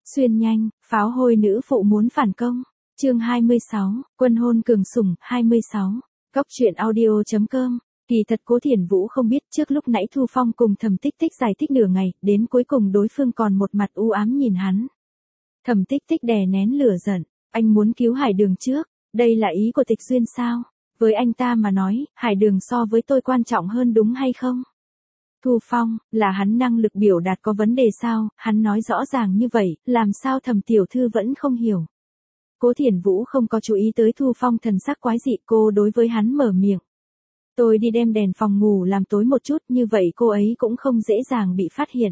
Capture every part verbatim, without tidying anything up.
Xuyên nhanh, pháo hôi nữ phụ muốn phản công. Chương hai mươi sáu, quân hôn cường sủng, hai mươi sáu. Góc truyện audio.com. Kỳ thật Cố Thiển Vũ không biết trước lúc nãy Thu Phong cùng Thẩm Tích Tích giải thích nửa ngày, đến cuối cùng đối phương còn một mặt u ám nhìn hắn. Thẩm Tích Tích đè nén lửa giận, anh muốn cứu Hải Đường trước, đây là ý của Tịch Duyên sao? Với anh ta mà nói, Hải Đường so với tôi quan trọng hơn đúng hay không? Thu Phong, là hắn năng lực biểu đạt có vấn đề sao, hắn nói rõ ràng như vậy, làm sao Thẩm tiểu thư vẫn không hiểu. Cố Thiển Vũ không có chú ý tới Thu Phong thần sắc quái dị, cô đối với hắn mở miệng. Tôi đi đem đèn phòng ngủ làm tối một chút, như vậy cô ấy cũng không dễ dàng bị phát hiện.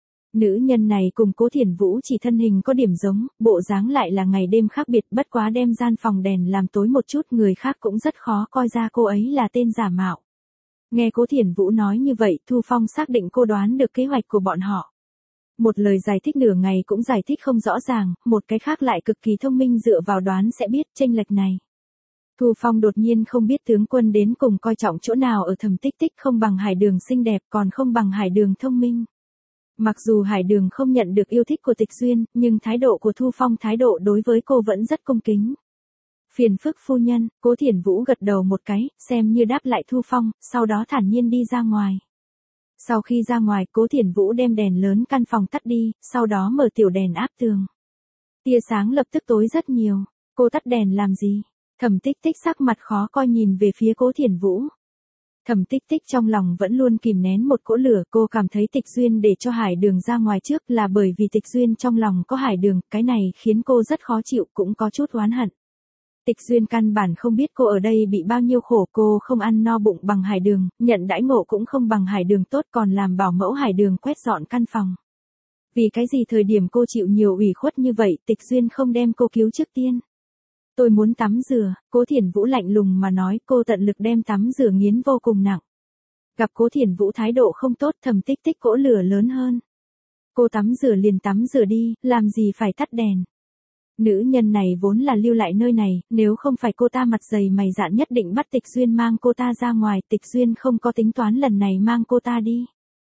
Nữ nhân này cùng Cố Thiển Vũ chỉ thân hình có điểm giống, bộ dáng lại là ngày đêm khác biệt, bất quá đem gian phòng đèn làm tối một chút, người khác cũng rất khó coi ra cô ấy là tên giả mạo. Nghe Cố Thiển Vũ nói như vậy, Thu Phong xác định cô đoán được kế hoạch của bọn họ. Một lời giải thích nửa ngày cũng giải thích không rõ ràng, một cái khác lại cực kỳ thông minh dựa vào đoán sẽ biết chênh lệch này. Thu Phong đột nhiên không biết tướng quân đến cùng coi trọng chỗ nào ở Thẩm Tích Tích, không bằng Hải Đường xinh đẹp, còn không bằng Hải Đường thông minh. Mặc dù Hải Đường không nhận được yêu thích của Tịch Duyên, nhưng thái độ của Thu Phong thái độ đối với cô vẫn rất cung kính. Phiền phức phu nhân, Cố Thiển Vũ gật đầu một cái, xem như đáp lại Thu Phong, sau đó thản nhiên đi ra ngoài. Sau khi ra ngoài, Cố Thiển Vũ đem đèn lớn căn phòng tắt đi, sau đó mở tiểu đèn áp tường. Tia sáng lập tức tối rất nhiều. Cô tắt đèn làm gì? Thẩm Tích Tích sắc mặt khó coi nhìn về phía Cố Thiển Vũ. Thẩm Tích Tích trong lòng vẫn luôn kìm nén một cỗ lửa, cô cảm thấy Tịch Duyên để cho Hải Đường ra ngoài trước là bởi vì Tịch Duyên trong lòng có Hải Đường, cái này khiến cô rất khó chịu, cũng có chút oán hận. Tịch Duyên căn bản không biết cô ở đây bị bao nhiêu khổ, cô không ăn no bụng bằng Hải Đường, nhận đãi ngộ cũng không bằng Hải Đường tốt, còn làm bảo mẫu Hải Đường quét dọn căn phòng. Vì cái gì thời điểm cô chịu nhiều ủy khuất như vậy, Tịch Duyên không đem cô cứu trước tiên? Tôi muốn tắm rửa, Cố Thiển Vũ lạnh lùng mà nói, cô tận lực đem tắm rửa nghiến vô cùng nặng. Gặp Cố Thiển Vũ thái độ không tốt, Thẩm Tích Tích cỗ lửa lớn hơn. Cô tắm rửa liền tắm rửa đi, làm gì phải tắt đèn. Nữ nhân này vốn là lưu lại nơi này, nếu không phải cô ta mặt dày mày dạn nhất định bắt Tịch Duyên mang cô ta ra ngoài, Tịch Duyên không có tính toán lần này mang cô ta đi.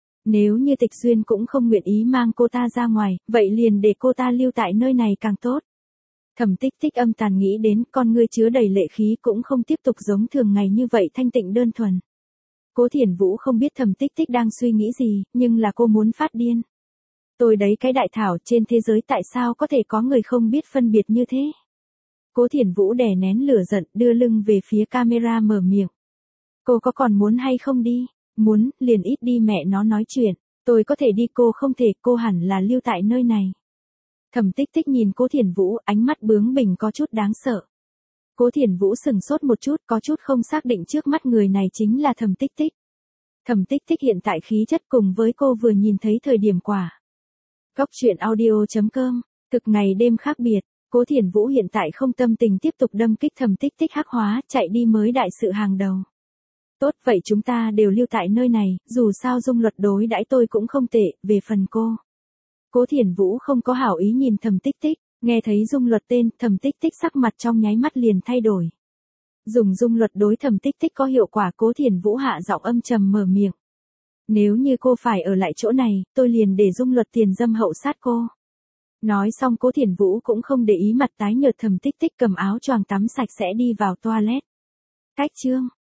Nếu như Tịch Duyên cũng không nguyện ý mang cô ta ra ngoài, vậy liền để cô ta lưu tại nơi này càng tốt. Thẩm Tích Tích âm tàn nghĩ đến, con ngươi chứa đầy lệ khí cũng không tiếp tục giống thường ngày như vậy thanh tịnh đơn thuần. Cố Thiển Vũ không biết Thẩm Tích Tích đang suy nghĩ gì, nhưng là cô muốn phát điên. Tôi đấy cái đại thảo, trên thế giới tại sao có thể có người không biết phân biệt như thế? Cố Thiển Vũ đè nén lửa giận, đưa lưng về phía camera mở miệng. Cô có còn muốn hay không đi? Muốn, liền ít đi mẹ nó nói chuyện. Tôi có thể đi, cô không thể, cô hẳn là lưu tại nơi này. Thẩm Tích Tích nhìn Cố Thiển Vũ, ánh mắt bướng bỉnh có chút đáng sợ. Cố Thiển Vũ sừng sốt một chút, có chút không xác định trước mắt người này chính là Thẩm Tích Tích. Thẩm Tích Tích hiện tại khí chất cùng với cô vừa nhìn thấy thời điểm quả. Góc truyện audio.com, thực ngày đêm khác biệt, Cố Thiển Vũ hiện tại không tâm tình tiếp tục đâm kích Thẩm Tích Tích hắc hóa, chạy đi mới đại sự hàng đầu. Tốt, vậy chúng ta đều lưu tại nơi này, dù sao Dung Luật đối đãi tôi cũng không tệ, về phần cô. Cố Thiển Vũ không có hảo ý nhìn Thẩm Tích Tích, nghe thấy Dung Luật tên, Thẩm Tích Tích sắc mặt trong nháy mắt liền thay đổi. Dùng Dung Luật đối Thẩm Tích Tích có hiệu quả, Cố Thiển Vũ hạ giọng âm trầm mở miệng. Nếu như cô phải ở lại chỗ này, tôi liền để Dung Luật tiền dâm hậu sát cô. Nói xong Cố Thiển Vũ cũng không để ý mặt tái nhợt Thẩm Tích Tích, cầm áo choàng tắm sạch sẽ đi vào toilet. Cách chương,